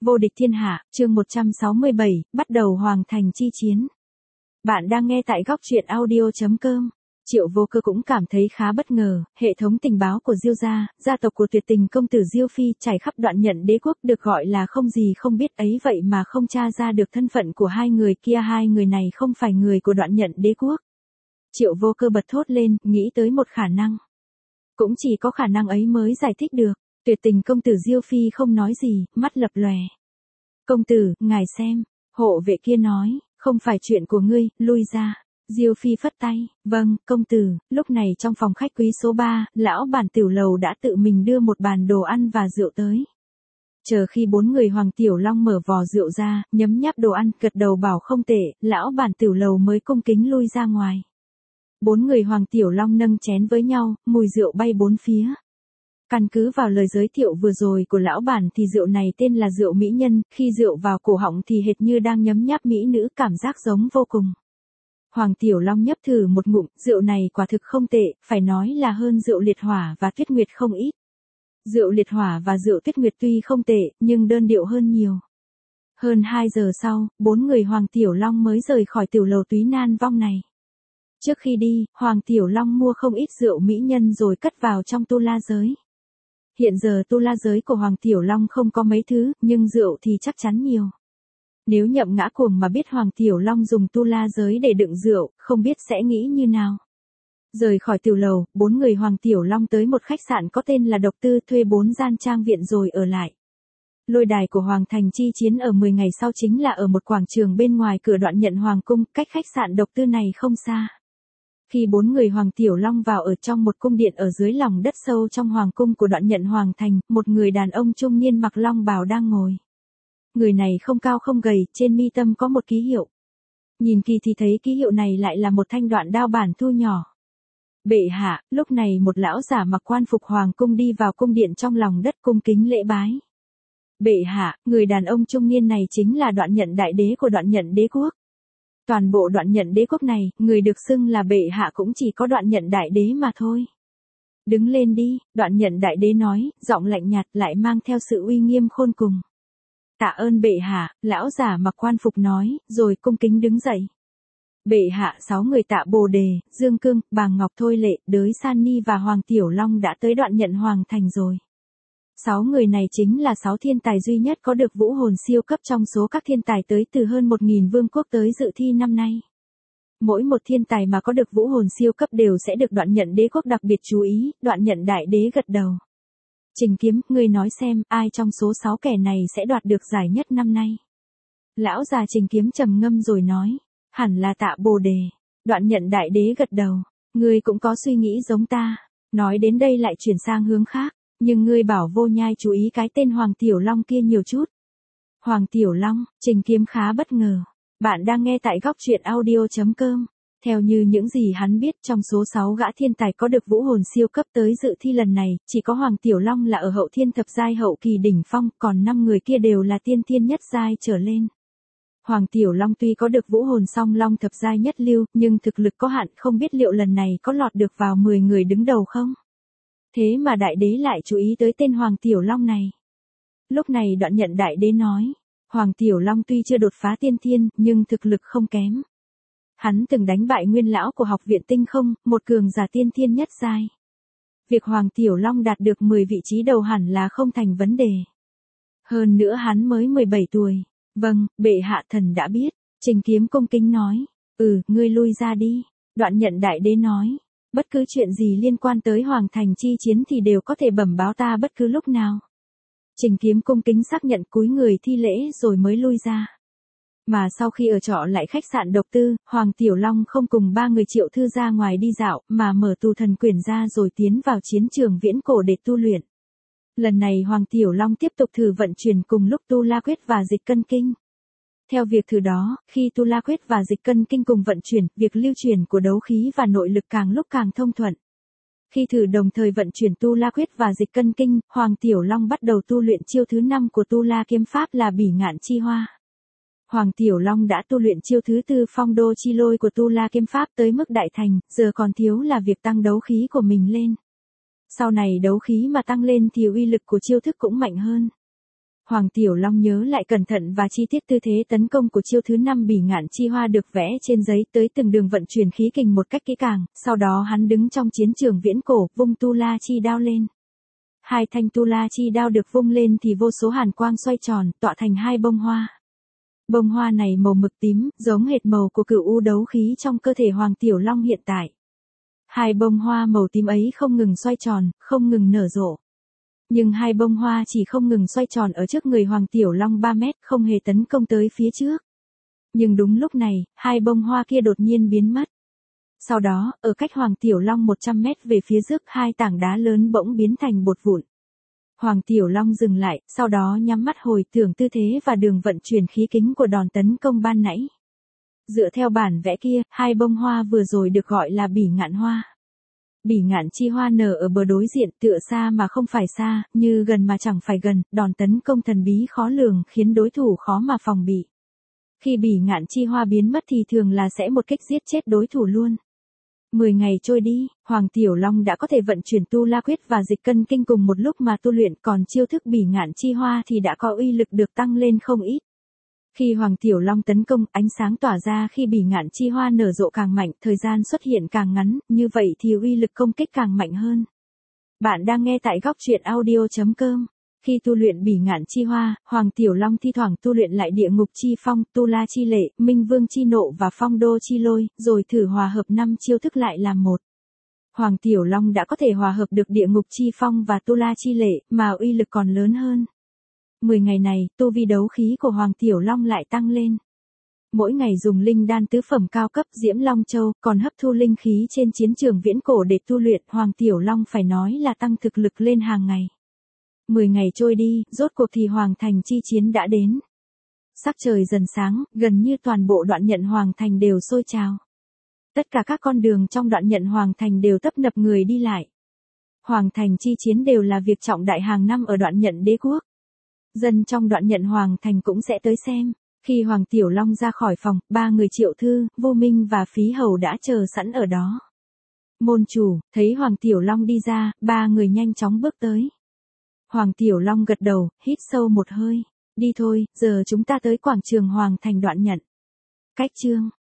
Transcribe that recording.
Vô địch thiên hạ, chương 167, bắt đầu hoàng thành chi chiến. Bạn đang nghe tại góc truyện audio.com. Triệu Vô Cơ cũng cảm thấy khá bất ngờ, hệ thống tình báo của Diêu gia, gia tộc của tuyệt tình công tử Diêu Phi trải khắp Đoạn Nhận Đế quốc được gọi là không gì không biết ấy, vậy mà không tra ra được thân phận của hai người kia, hai người này không phải người của Đoạn Nhận Đế quốc. Triệu Vô Cơ bật thốt lên, nghĩ tới một khả năng. Cũng chỉ có khả năng ấy mới giải thích được. Tuyệt tình công tử Diêu Phi không nói gì, mắt lập lòe. Công tử, ngài xem, hộ vệ kia nói, không phải chuyện của ngươi, lui ra. Diêu Phi phất tay, vâng, công tử. Lúc này trong phòng khách quý số 3, lão bản tiểu lầu đã tự mình đưa một bàn đồ ăn và rượu tới. Chờ khi 4 người Hoàng Tiểu Long mở vò rượu ra, nhấm nháp đồ ăn, gật đầu bảo không tệ, lão bản tiểu lầu mới cung kính lui ra ngoài. 4 người Hoàng Tiểu Long nâng chén với nhau, mùi rượu bay bốn phía. Căn cứ vào lời giới thiệu vừa rồi của lão bản thì rượu này tên là rượu mỹ nhân, khi rượu vào cổ họng thì hệt như đang nhấm nháp mỹ nữ, cảm giác giống vô cùng. Hoàng Tiểu Long nhấp thử một ngụm, rượu này quả thực không tệ, phải nói là hơn rượu liệt hỏa và tuyết nguyệt không ít. Rượu liệt hỏa và rượu tuyết nguyệt tuy không tệ, nhưng đơn điệu hơn nhiều. Hơn 2 giờ sau, 4 người Hoàng Tiểu Long mới rời khỏi tiểu lầu Túy Nan Vong này. Trước khi đi, Hoàng Tiểu Long mua không ít rượu mỹ nhân rồi cất vào trong tu la giới. Hiện giờ tu la giới của Hoàng Tiểu Long không có mấy thứ, nhưng rượu thì chắc chắn nhiều. Nếu Nhậm Ngã Cuồng mà biết Hoàng Tiểu Long dùng tu la giới để đựng rượu, không biết sẽ nghĩ như nào. Rời khỏi tiểu lầu, 4 người Hoàng Tiểu Long tới một khách sạn có tên là Độc Tư, thuê 4 gian trang viện rồi ở lại. Lôi đài của Hoàng thành chi chiến ở 10 ngày sau chính là ở một quảng trường bên ngoài cửa Đoạn Nhận Hoàng cung, cách khách sạn Độc Tư này không xa. Khi 4 người Hoàng Tiểu Long vào ở trong một cung điện ở dưới lòng đất sâu trong hoàng cung của Đoạn Nhận Hoàng thành, một người đàn ông trung niên mặc long bào đang ngồi. Người này không cao không gầy, trên mi tâm có một ký hiệu. Nhìn kỳ thì thấy ký hiệu này lại là một thanh đoạn đao bản thu nhỏ. Bệ hạ, lúc này một lão giả mặc quan phục hoàng cung đi vào cung điện trong lòng đất cung kính lễ bái. Bệ hạ, người đàn ông trung niên này chính là Đoạn Nhận đại đế của Đoạn Nhận Đế quốc. Toàn bộ Đoạn Nhận Đế quốc này, người được xưng là bệ hạ cũng chỉ có Đoạn Nhận đại đế mà thôi. Đứng lên đi, Đoạn Nhận đại đế nói, giọng lạnh nhạt lại mang theo sự uy nghiêm khôn cùng. Tạ ơn bệ hạ, lão giả mặc quan phục nói, rồi cung kính đứng dậy. Bệ hạ, 6 người Tạ Bồ Đề, Dương Cương, Bàng Ngọc Thôi Lệ, Đới San Ni và Hoàng Tiểu Long đã tới Đoạn Nhận Hoàng thành rồi. 6 người này chính là 6 thiên tài duy nhất có được vũ hồn siêu cấp trong số các thiên tài tới từ hơn 1.000 vương quốc tới dự thi năm nay. Mỗi một thiên tài mà có được vũ hồn siêu cấp đều sẽ được Đoạn Nhận Đế quốc đặc biệt chú ý. Đoạn Nhận đại đế gật đầu. Trình Kiếm, ngươi nói xem, ai trong số 6 kẻ này sẽ đoạt được giải nhất năm nay? Lão già Trình Kiếm trầm ngâm rồi nói, hẳn là Tạ Bồ Đề. Đoạn Nhận đại đế gật đầu, ngươi cũng có suy nghĩ giống ta. Nói đến đây lại chuyển sang hướng khác. Nhưng ngươi bảo Vô Nhai chú ý cái tên Hoàng Tiểu Long kia nhiều chút. Hoàng Tiểu Long, Trình Kiếm khá bất ngờ. Bạn đang nghe tại góc truyện audio.com. Theo như những gì hắn biết, trong số 6 gã thiên tài có được vũ hồn siêu cấp tới dự thi lần này, chỉ có Hoàng Tiểu Long là ở hậu thiên thập giai hậu kỳ đỉnh phong, còn 5 người kia đều là tiên thiên nhất giai trở lên. Hoàng Tiểu Long tuy có được vũ hồn song long thập giai nhất lưu, nhưng thực lực có hạn, không biết liệu lần này có lọt được vào 10 người đứng đầu không? Thế mà đại đế lại chú ý tới tên Hoàng Tiểu Long này. Lúc này Đoạn Nhận đại đế nói, Hoàng Tiểu Long tuy chưa đột phá tiên thiên, nhưng thực lực không kém. Hắn từng đánh bại nguyên lão của học viện tinh không, một cường giả tiên thiên nhất giai. Việc Hoàng Tiểu Long đạt được 10 vị trí đầu hẳn là không thành vấn đề. Hơn nữa hắn mới 17 tuổi. Vâng, bệ hạ thần đã biết. Trình Kiếm cung kính nói, ngươi lui ra đi. Đoạn Nhận đại đế nói, bất cứ chuyện gì liên quan tới Hoàng thành chi chiến thì đều có thể bẩm báo ta bất cứ lúc nào. Trình Kiếm cung kính xác nhận cúi người thi lễ rồi mới lui ra. Mà sau khi ở trọ lại khách sạn Độc Tư, Hoàng Tiểu Long không cùng 3 người Triệu Thư ra ngoài đi dạo, mà mở tu thần quyển ra rồi tiến vào chiến trường viễn cổ để tu luyện. Lần này Hoàng Tiểu Long tiếp tục thử vận chuyển cùng lúc Tu La Quyết và Dịch Cân Kinh. Theo việc thử đó, khi Tu La Quyết và Dịch Cân Kinh cùng vận chuyển, việc lưu chuyển của đấu khí và nội lực càng lúc càng thông thuận. Khi thử đồng thời vận chuyển Tu La Quyết và Dịch Cân Kinh, Hoàng Tiểu Long bắt đầu tu luyện chiêu thứ 5 của Tu La Kiếm Pháp là Bỉ Ngạn Chi Hoa. Hoàng Tiểu Long đã tu luyện chiêu thứ 4 Phong Đô Chi Lôi của Tu La Kiếm Pháp tới mức đại thành, giờ còn thiếu là việc tăng đấu khí của mình lên. Sau này đấu khí mà tăng lên thì uy lực của chiêu thức cũng mạnh hơn. Hoàng Tiểu Long nhớ lại cẩn thận và chi tiết tư thế tấn công của chiêu thứ 5 Bỉ Ngạn Chi Hoa được vẽ trên giấy tới từng đường vận chuyển khí kình một cách kỹ càng, sau đó hắn đứng trong chiến trường viễn cổ, vung Tu La Chi đao lên. Hai thanh Tu La Chi đao được vung lên thì vô số hàn quang xoay tròn, tọa thành hai bông hoa. Bông hoa này màu mực tím, giống hệt màu của cửu u đấu khí trong cơ thể Hoàng Tiểu Long hiện tại. Hai bông hoa màu tím ấy không ngừng xoay tròn, không ngừng nở rộ. Nhưng hai bông hoa chỉ không ngừng xoay tròn ở trước người Hoàng Tiểu Long 3 mét, không hề tấn công tới phía trước. Nhưng đúng lúc này, hai bông hoa kia đột nhiên biến mất. Sau đó, ở cách Hoàng Tiểu Long 100 mét về phía trước, hai tảng đá lớn bỗng biến thành bột vụn. Hoàng Tiểu Long dừng lại, sau đó nhắm mắt hồi tưởng tư thế và đường vận chuyển khí kình của đòn tấn công ban nãy. Dựa theo bản vẽ kia, hai bông hoa vừa rồi được gọi là Bỉ Ngạn Hoa. Bỉ Ngạn Chi Hoa nở ở bờ đối diện, tựa xa mà không phải xa, như gần mà chẳng phải gần, đòn tấn công thần bí khó lường khiến đối thủ khó mà phòng bị. Khi Bỉ Ngạn Chi Hoa biến mất thì thường là sẽ một kích giết chết đối thủ luôn. 10 ngày trôi đi, Hoàng Tiểu Long đã có thể vận chuyển Tu La Quyết và Dịch Cân Kinh cùng một lúc mà tu luyện, còn chiêu thức Bỉ Ngạn Chi Hoa thì đã có uy lực được tăng lên không ít. Khi Hoàng Tiểu Long tấn công, ánh sáng tỏa ra khi Bỉ Ngạn Chi Hoa nở rộ càng mạnh, thời gian xuất hiện càng ngắn, như vậy thì uy lực công kích càng mạnh hơn. Bạn đang nghe tại góc truyện audio.com. Khi tu luyện Bỉ Ngạn Chi Hoa, Hoàng Tiểu Long thi thoảng tu luyện lại Địa Ngục Chi Phong, Tu La Chi Lệ, Minh Vương Chi Nộ và Phong Đô Chi Lôi, rồi thử hòa hợp 5 chiêu thức lại làm một. Hoàng Tiểu Long đã có thể hòa hợp được Địa Ngục Chi Phong và Tu La Chi Lệ, mà uy lực còn lớn hơn. 10 ngày này, tu vi đấu khí của Hoàng Tiểu Long lại tăng lên. Mỗi ngày dùng linh đan tứ phẩm cao cấp Diễm Long Châu, còn hấp thu linh khí trên chiến trường viễn cổ để tu luyện, Hoàng Tiểu Long phải nói là tăng thực lực lên hàng ngày. 10 ngày trôi đi, rốt cuộc thì Hoàng Thành chi chiến đã đến. Sắc trời dần sáng, gần như toàn bộ đoạn nhận Hoàng Thành đều sôi trào. Tất cả các con đường trong đoạn nhận Hoàng Thành đều tấp nập người đi lại. Hoàng Thành chi chiến đều là việc trọng đại hàng năm ở đoạn nhận đế quốc. Dân trong đoạn nhận Hoàng Thành cũng sẽ tới xem. Khi Hoàng Tiểu Long ra khỏi phòng, 3 người Triệu Thư, Vô Minh và Phí Hầu đã chờ sẵn ở đó. Môn chủ, thấy Hoàng Tiểu Long đi ra, 3 người nhanh chóng bước tới. Hoàng Tiểu Long gật đầu, hít sâu một hơi. Đi thôi, giờ chúng ta tới quảng trường Hoàng Thành đoạn nhận. Cách chương